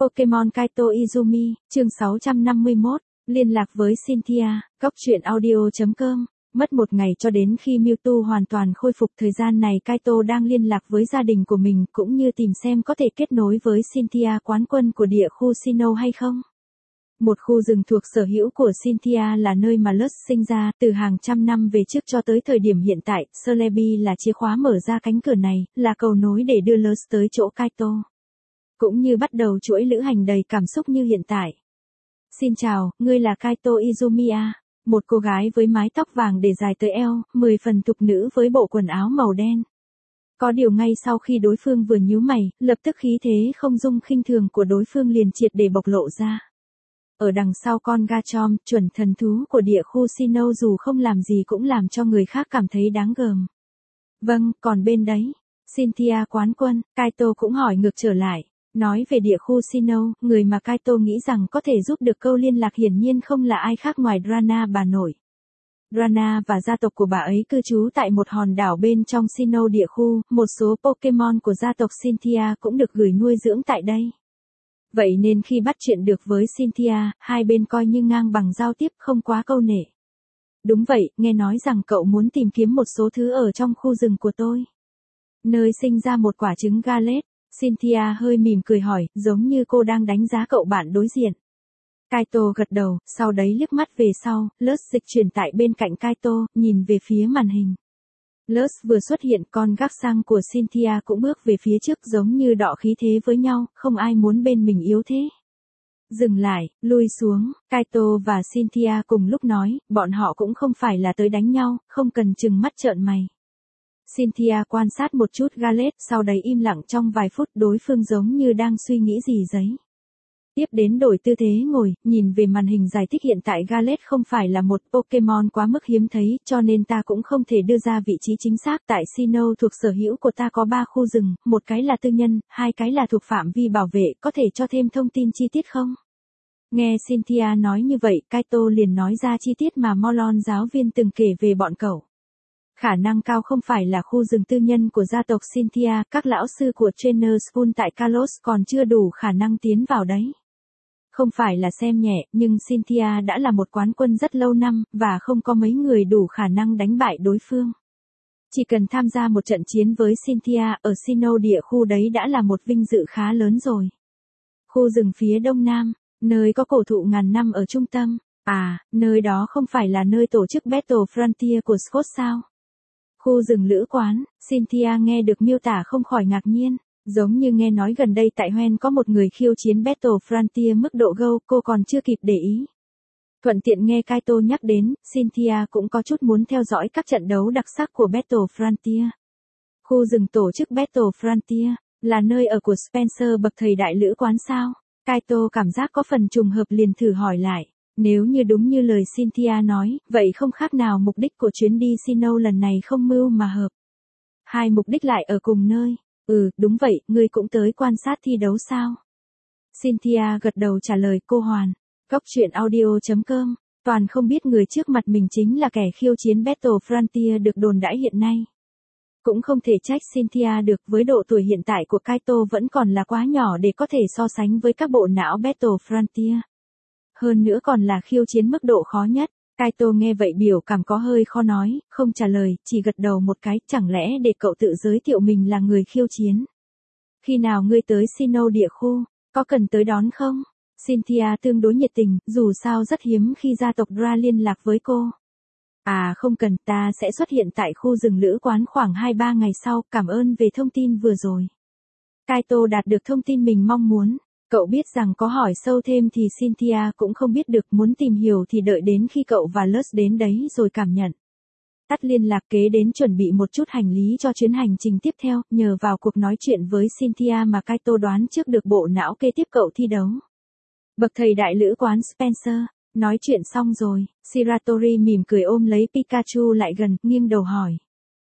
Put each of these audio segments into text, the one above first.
Pokemon Kaito Izumi, chương 651, liên lạc với Cynthia, góc truyện audio.com. Mất một ngày cho đến khi Mewtwo hoàn toàn khôi phục, thời gian này Kaito đang liên lạc với gia đình của mình cũng như tìm xem có thể kết nối với Cynthia, quán quân của địa khu Sinnoh hay không. Một khu rừng thuộc sở hữu của Cynthia là nơi mà Luz sinh ra, từ hàng trăm năm về trước cho tới thời điểm hiện tại, Celebi là chìa khóa mở ra cánh cửa này, là cầu nối để đưa Luz tới chỗ Kaito. Cũng như bắt đầu chuỗi lữ hành đầy cảm xúc như hiện tại. Xin chào, ngươi là Kaito Izumi à? Một cô gái với mái tóc vàng để dài tới eo, 10 phần thục nữ với bộ quần áo màu đen. Có điều ngay sau khi đối phương vừa nhíu mày, lập tức khí thế không dung khinh thường của đối phương liền triệt để bộc lộ ra. Ở đằng sau con Garchomp, chuẩn thần thú của địa khu Sinnoh dù không làm gì cũng làm cho người khác cảm thấy đáng gờm. Vâng, còn bên đấy, Cynthia quán quân, Kaito cũng hỏi ngược trở lại. Nói về địa khu Sinnoh, người mà Kaito nghĩ rằng có thể giúp được câu liên lạc hiển nhiên không là ai khác ngoài Drana bà nội. Drana và gia tộc của bà ấy cư trú tại một hòn đảo bên trong Sinnoh địa khu, một số Pokemon của gia tộc Cynthia cũng được gửi nuôi dưỡng tại đây. Vậy nên khi bắt chuyện được với Cynthia, hai bên coi như ngang bằng giao tiếp, không quá câu nệ. Đúng vậy, nghe nói rằng cậu muốn tìm kiếm một số thứ ở trong khu rừng của tôi. Nơi sinh ra một quả trứng Gallet. Cynthia hơi mỉm cười hỏi, giống như cô đang đánh giá cậu bạn đối diện. Kaito gật đầu, sau đấy liếc mắt về sau, Luz dịch chuyển tại bên cạnh Kaito, nhìn về phía màn hình. Luz vừa xuất hiện, con Garchomp của Cynthia cũng bước về phía trước giống như đọ khí thế với nhau, không ai muốn bên mình yếu thế. Dừng lại, lui xuống, Kaito và Cynthia cùng lúc nói, bọn họ cũng không phải là tới đánh nhau, không cần chừng mắt trợn mày. Cynthia quan sát một chút Gallet, sau đấy im lặng trong vài phút, đối phương giống như đang suy nghĩ gì giấy. Tiếp đến đổi tư thế ngồi, nhìn về màn hình giải thích hiện tại Gallet không phải là một Pokemon quá mức hiếm thấy, cho nên ta cũng không thể đưa ra vị trí chính xác. Tại Sinnoh thuộc sở hữu của ta có 3 khu rừng, một cái là tư nhân, 2 cái là thuộc phạm vi bảo vệ, có thể cho thêm thông tin chi tiết không? Nghe Cynthia nói như vậy, Kaito liền nói ra chi tiết mà Morlon giáo viên từng kể về bọn cậu. Khả năng cao không phải là khu rừng tư nhân của gia tộc Cynthia, các lão sư của Trainer School tại Kalos còn chưa đủ khả năng tiến vào đấy. Không phải là xem nhẹ, nhưng Cynthia đã là một quán quân rất lâu năm, và không có mấy người đủ khả năng đánh bại đối phương. Chỉ cần tham gia một trận chiến với Cynthia ở Sinnoh địa khu đấy đã là một vinh dự khá lớn rồi. Khu rừng phía đông nam, nơi có cổ thụ ngàn năm ở trung tâm. À, nơi đó không phải là nơi tổ chức Battle Frontier của Scott sao? Khu rừng lữ quán, Cynthia nghe được miêu tả không khỏi ngạc nhiên, giống như nghe nói gần đây tại Hoenn có một người khiêu chiến Battle Frontier mức độ GO, cô còn chưa kịp để ý. Thuận tiện nghe Kaito nhắc đến, Cynthia cũng có chút muốn theo dõi các trận đấu đặc sắc của Battle Frontier. Khu rừng tổ chức Battle Frontier, là nơi ở của Spencer bậc thầy đại lữ quán sao? Kaito cảm giác có phần trùng hợp liền thử hỏi lại. Nếu như đúng như lời Cynthia nói, vậy không khác nào mục đích của chuyến đi Sinnoh lần này không mưu mà hợp. Hai mục đích lại ở cùng nơi. Đúng vậy, ngươi cũng tới quan sát thi đấu sao? Cynthia gật đầu trả lời cô Hoàn. Góc truyện audio.com, toàn không biết người trước mặt mình chính là kẻ khiêu chiến Battle Frontier được đồn đãi hiện nay. Cũng không thể trách Cynthia được, với độ tuổi hiện tại của Kaito vẫn còn là quá nhỏ để có thể so sánh với các bộ não Battle Frontier. Hơn nữa còn là khiêu chiến mức độ khó nhất. Kaito nghe vậy biểu cảm có hơi khó nói, không trả lời, chỉ gật đầu một cái, chẳng lẽ để cậu tự giới thiệu mình là người khiêu chiến. Khi nào ngươi tới Sinnoh địa khu, có cần tới đón không? Cynthia tương đối nhiệt tình, dù sao rất hiếm khi gia tộc Dra liên lạc với cô. À không cần, ta sẽ xuất hiện tại khu rừng lữ quán khoảng 2-3 ngày sau, cảm ơn về thông tin vừa rồi. Kaito đạt được thông tin mình mong muốn. Cậu biết rằng có hỏi sâu thêm thì Cynthia cũng không biết được, muốn tìm hiểu thì đợi đến khi cậu và Luz đến đấy rồi cảm nhận. Tắt liên lạc, kế đến chuẩn bị một chút hành lý cho chuyến hành trình tiếp theo, nhờ vào cuộc nói chuyện với Cynthia mà Kaito đoán trước được bộ não kế tiếp cậu thi đấu. Bậc thầy đại lữ quán Spencer, nói chuyện xong rồi, Shiratori mỉm cười ôm lấy Pikachu lại gần, nghiêng đầu hỏi.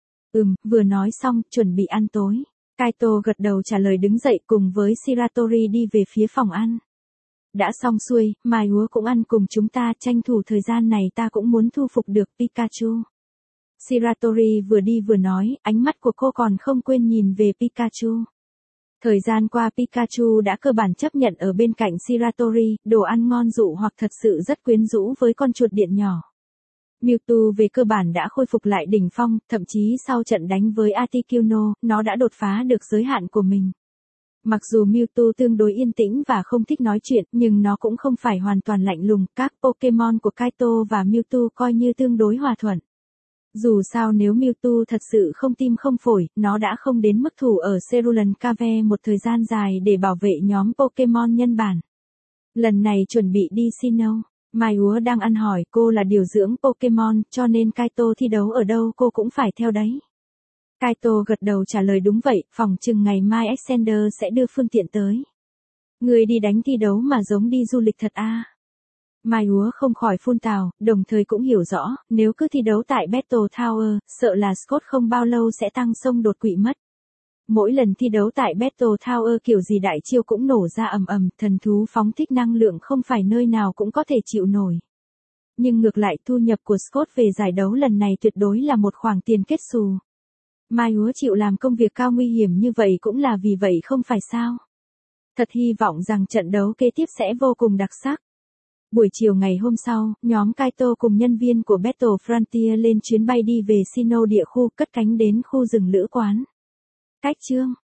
Vừa nói xong, chuẩn bị ăn tối. Kaito gật đầu trả lời đứng dậy cùng với Shiratori đi về phía phòng ăn. Đã xong xuôi, Mai Úa cũng ăn cùng chúng ta, tranh thủ thời gian này ta cũng muốn thu phục được Pikachu. Shiratori vừa đi vừa nói, ánh mắt của cô còn không quên nhìn về Pikachu. Thời gian qua Pikachu đã cơ bản chấp nhận ở bên cạnh Shiratori, đồ ăn ngon dụ hoặc thật sự rất quyến rũ với con chuột điện nhỏ. Mewtwo về cơ bản đã khôi phục lại đỉnh phong, thậm chí sau trận đánh với Articuno, nó đã đột phá được giới hạn của mình. Mặc dù Mewtwo tương đối yên tĩnh và không thích nói chuyện, nhưng nó cũng không phải hoàn toàn lạnh lùng, các Pokémon của Kaito và Mewtwo coi như tương đối hòa thuận. Dù sao nếu Mewtwo thật sự không tim không phổi, nó đã không đến mức thủ ở Cerulean Cave một thời gian dài để bảo vệ nhóm Pokémon nhân bản. Lần này chuẩn bị đi Sinnoh, Mai Úa đang ăn hỏi cô là điều dưỡng Pokémon, cho nên Kaito thi đấu ở đâu cô cũng phải theo đấy. Kaito gật đầu trả lời đúng vậy, phỏng chừng ngày mai Alexander sẽ đưa phương tiện tới. Người đi đánh thi đấu mà giống đi du lịch thật à. Mai Úa không khỏi phun tào, đồng thời cũng hiểu rõ, nếu cứ thi đấu tại Battle Tower, sợ là Scott không bao lâu sẽ tăng sông đột quỵ mất. Mỗi lần thi đấu tại Battle Tower kiểu gì đại chiêu cũng nổ ra ầm ầm, thần thú phóng thích năng lượng không phải nơi nào cũng có thể chịu nổi. Nhưng ngược lại thu nhập của Scott về giải đấu lần này tuyệt đối là một khoản tiền kết xù. Mai Úa chịu làm công việc cao nguy hiểm như vậy cũng là vì vậy không phải sao? Thật hy vọng rằng trận đấu kế tiếp sẽ vô cùng đặc sắc. Buổi chiều ngày hôm sau, nhóm Kaito cùng nhân viên của Battle Frontier lên chuyến bay đi về Sinnoh địa khu cất cánh đến khu rừng lữ quán. Cách chương